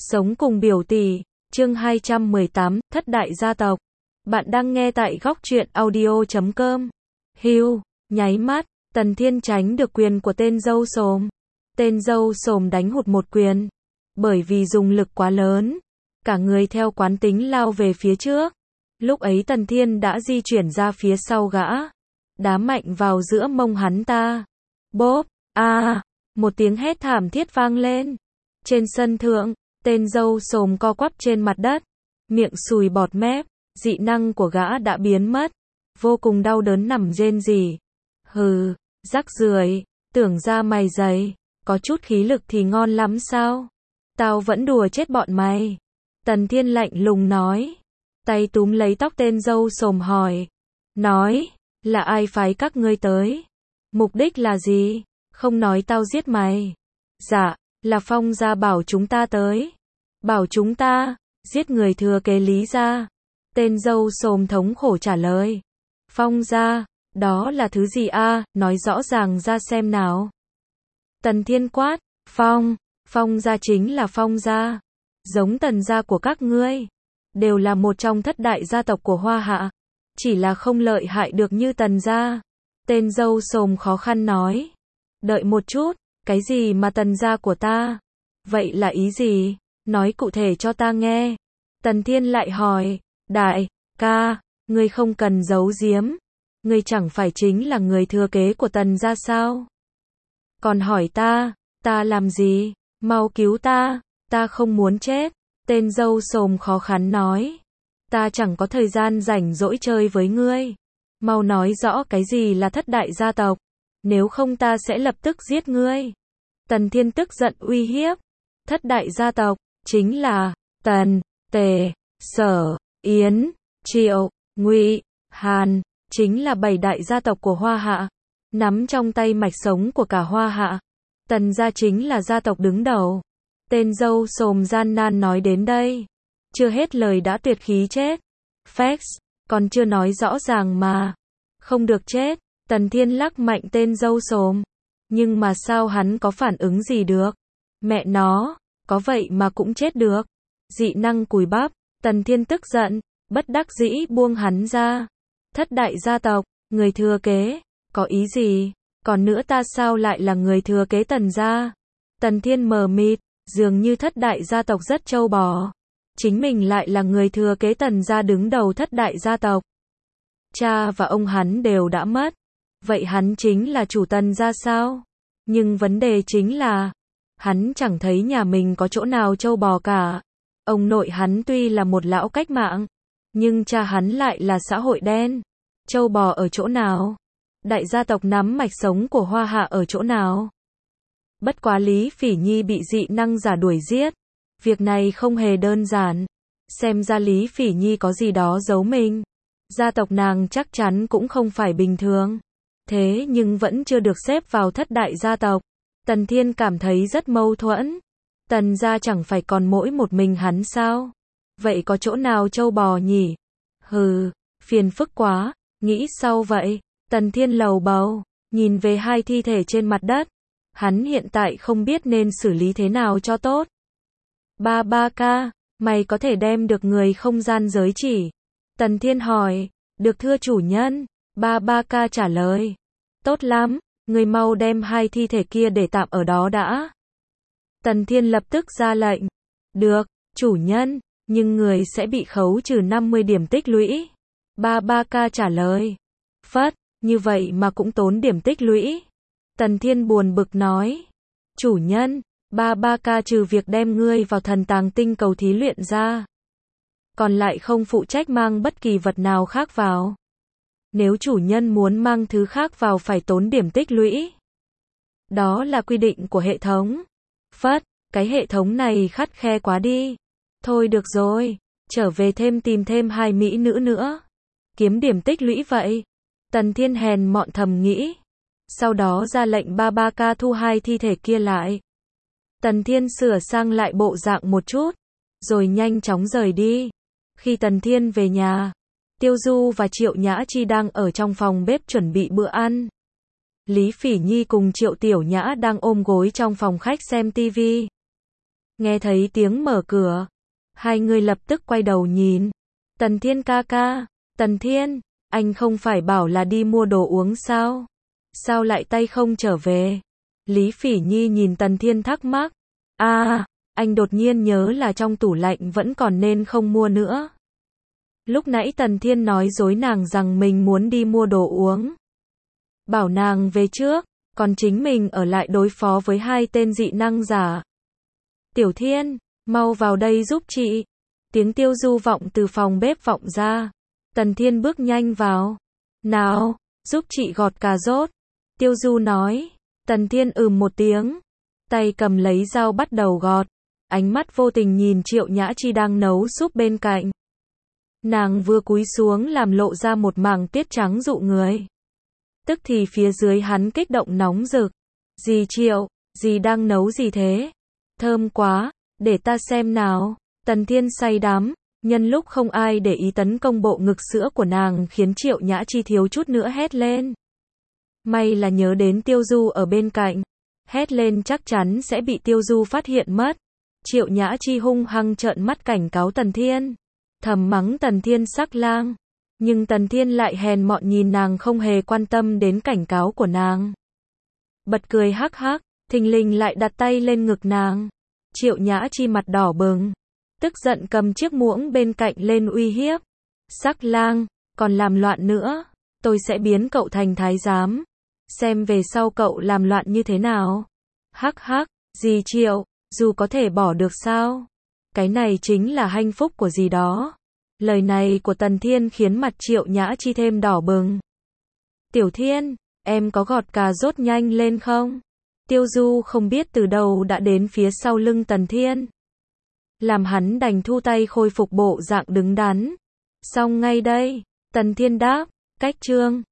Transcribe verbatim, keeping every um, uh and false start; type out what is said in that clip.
Sống cùng biểu tỷ, chương hai trăm mười tám, thất đại gia tộc. Bạn đang nghe tại góc truyện audio chấm com. Hưu, nháy mắt, Tần Thiên tránh được quyền của tên dâu xồm. Tên dâu xồm đánh hụt một quyền. Bởi vì dùng lực quá lớn, cả người theo quán tính lao về phía trước. Lúc ấy Tần Thiên đã di chuyển ra phía sau gã, đá mạnh vào giữa mông hắn ta. Bốp, a, à, một tiếng hét thảm thiết vang lên. Trên sân thượng, tên dâu xồm co quắp trên mặt đất, miệng sùi bọt mép, dị năng của gã đã biến mất, vô cùng đau đớn nằm rên rỉ. Hừ, rắc rưởi, tưởng ra mày dày, có chút khí lực thì ngon lắm sao? Tao vẫn đùa chết bọn mày. Tần Thiên lạnh lùng nói, tay túm lấy tóc tên dâu xồm hỏi, nói, là ai phái các ngươi tới? Mục đích là gì? Không nói tao giết mày. Dạ, là Phong gia bảo chúng ta tới. Bảo chúng ta giết người thừa kế Lý gia. Tên dâu xồm thống khổ trả lời. Phong gia, đó là thứ gì a? À? Nói rõ ràng ra xem nào. Tần Thiên quát, Phong, Phong gia chính là Phong gia, giống Tần gia của các ngươi, đều là một trong thất đại gia tộc của Hoa Hạ, chỉ là không lợi hại được như Tần gia. Tên dâu xồm khó khăn nói, đợi một chút, cái gì mà Tần gia của ta? Vậy là ý gì? Nói cụ thể cho ta nghe. Tần Thiên lại hỏi, đại ca, ngươi không cần giấu giếm, ngươi chẳng phải chính là người thừa kế của Tần gia sao? Còn hỏi ta, ta làm gì? Mau cứu ta, ta không muốn chết. Tên dâu xồm khó khăn nói, ta chẳng có thời gian rảnh rỗi chơi với ngươi. Mau nói rõ cái gì là thất đại gia tộc, nếu không ta sẽ lập tức giết ngươi. Tần Thiên tức giận uy hiếp, thất đại gia tộc, chính là, Tần, Tề, Sở, Yến, Triệu, Ngụy, Hàn, chính là bảy đại gia tộc của Hoa Hạ, nắm trong tay mạch sống của cả Hoa Hạ. Tần gia chính là gia tộc đứng đầu. Tên dâu xồm gian nan nói đến đây, chưa hết lời đã tuyệt khí chết. Facts, còn chưa nói rõ ràng mà. Không được chết. Tần Thiên lắc mạnh tên dâu xồm. Nhưng mà sao hắn có phản ứng gì được? Mẹ nó, có vậy mà cũng chết được. Dị năng cùi bắp. Tần Thiên tức giận, bất đắc dĩ buông hắn ra. Thất đại gia tộc, người thừa kế, có ý gì? Còn nữa ta sao lại là người thừa kế Tần gia? Tần Thiên mờ mịt, dường như thất đại gia tộc rất trâu bò. Chính mình lại là người thừa kế Tần gia đứng đầu thất đại gia tộc. Cha và ông hắn đều đã mất. Vậy hắn chính là chủ Tần gia sao? Nhưng vấn đề chính là, hắn chẳng thấy nhà mình có chỗ nào trâu bò cả. Ông nội hắn tuy là một lão cách mạng, nhưng cha hắn lại là xã hội đen. Trâu bò ở chỗ nào? Đại gia tộc nắm mạch sống của Hoa Hạ ở chỗ nào? Bất quá Lý Phỉ Nhi bị dị năng giả đuổi giết. Việc này không hề đơn giản. Xem ra Lý Phỉ Nhi có gì đó giấu mình. Gia tộc nàng chắc chắn cũng không phải bình thường. Thế nhưng vẫn chưa được xếp vào thất đại gia tộc. Tần Thiên cảm thấy rất mâu thuẫn. Tần gia chẳng phải còn mỗi một mình hắn sao? Vậy có chỗ nào trâu bò nhỉ? Hừ, phiền phức quá. Nghĩ sau vậy, Tần Thiên lầu bầu, nhìn về hai thi thể trên mặt đất. Hắn hiện tại không biết nên xử lý thế nào cho tốt. Ba ba ca, mày có thể đem được người không gian giới chỉ? Tần Thiên hỏi. Được thưa chủ nhân. Ba ba ca trả lời. Tốt lắm, người mau đem hai thi thể kia để tạm ở đó đã. Tần Thiên lập tức ra lệnh. Được, chủ nhân, nhưng người sẽ bị khấu trừ năm mươi điểm tích lũy. Ba ba ca trả lời. Phất, như vậy mà cũng tốn điểm tích lũy. Tần Thiên buồn bực nói. Chủ nhân, ba ba ca trừ việc đem ngươi vào thần tàng tinh cầu thí luyện ra, còn lại không phụ trách mang bất kỳ vật nào khác vào. Nếu chủ nhân muốn mang thứ khác vào phải tốn điểm tích lũy. Đó là quy định của hệ thống. Phất, cái hệ thống này khắt khe quá đi. Thôi được rồi, trở về thêm tìm thêm hai mỹ nữ nữa. Kiếm điểm tích lũy vậy. Tần Thiên hèn mọn thầm nghĩ. Sau đó ra lệnh ba ba ca thu hai thi thể kia lại. Tần Thiên sửa sang lại bộ dạng một chút, rồi nhanh chóng rời đi. Khi Tần Thiên về nhà, Tiêu Du và Triệu Nhã Chi đang ở trong phòng bếp chuẩn bị bữa ăn. Lý Phỉ Nhi cùng Triệu Tiểu Nhã đang ôm gối trong phòng khách xem tivi. Nghe thấy tiếng mở cửa, hai người lập tức quay đầu nhìn. Tần Thiên ca ca, Tần Thiên, anh không phải bảo là đi mua đồ uống sao? Sao lại tay không trở về? Lý Phỉ Nhi nhìn Tần Thiên thắc mắc. À, anh đột nhiên nhớ là trong tủ lạnh vẫn còn nên không mua nữa. Lúc nãy Tần Thiên nói dối nàng rằng mình muốn đi mua đồ uống. Bảo nàng về trước, còn chính mình ở lại đối phó với hai tên dị năng giả. Tiểu Thiên, mau vào đây giúp chị. Tiếng Tiêu Du vọng từ phòng bếp vọng ra. Tần Thiên bước nhanh vào. Nào, giúp chị gọt cà rốt. Tiêu Du nói. Tần Thiên ừm một tiếng. Tay cầm lấy dao bắt đầu gọt. Ánh mắt vô tình nhìn Triệu Nhã Chi đang nấu súp bên cạnh. Nàng vừa cúi xuống làm lộ ra một mảng tiết trắng dụ người. Tức thì phía dưới hắn kích động nóng rực. Dì Triệu, dì đang nấu gì thế? Thơm quá, để ta xem nào. Tần Thiên say đắm, nhân lúc không ai để ý tấn công bộ ngực sữa của nàng khiến Triệu Nhã Chi thiếu chút nữa hét lên. May là nhớ đến Tiêu Du ở bên cạnh. Hét lên chắc chắn sẽ bị Tiêu Du phát hiện mất. Triệu Nhã Chi hung hăng trợn mắt cảnh cáo Tần Thiên. Thầm mắng Tần Thiên sắc lang. Nhưng Tần Thiên lại hèn mọn nhìn nàng không hề quan tâm đến cảnh cáo của nàng. Bật cười hắc hắc, thình lình lại đặt tay lên ngực nàng. Triệu Nhã Chi mặt đỏ bừng. Tức giận cầm chiếc muỗng bên cạnh lên uy hiếp. Sắc lang, còn làm loạn nữa, tôi sẽ biến cậu thành thái giám. Xem về sau cậu làm loạn như thế nào. Hắc hắc, dì Triệu, dù có thể bỏ được sao? Cái này chính là hạnh phúc của dì đó. Lời này của Tần Thiên khiến mặt Triệu Nhã Chi thêm đỏ bừng. Tiểu Thiên, em có gọt cà rốt nhanh lên không? Tiêu Du không biết từ đâu đã đến phía sau lưng Tần Thiên. Làm hắn đành thu tay khôi phục bộ dạng đứng đắn. Xong ngay đây, Tần Thiên đáp, cách chương.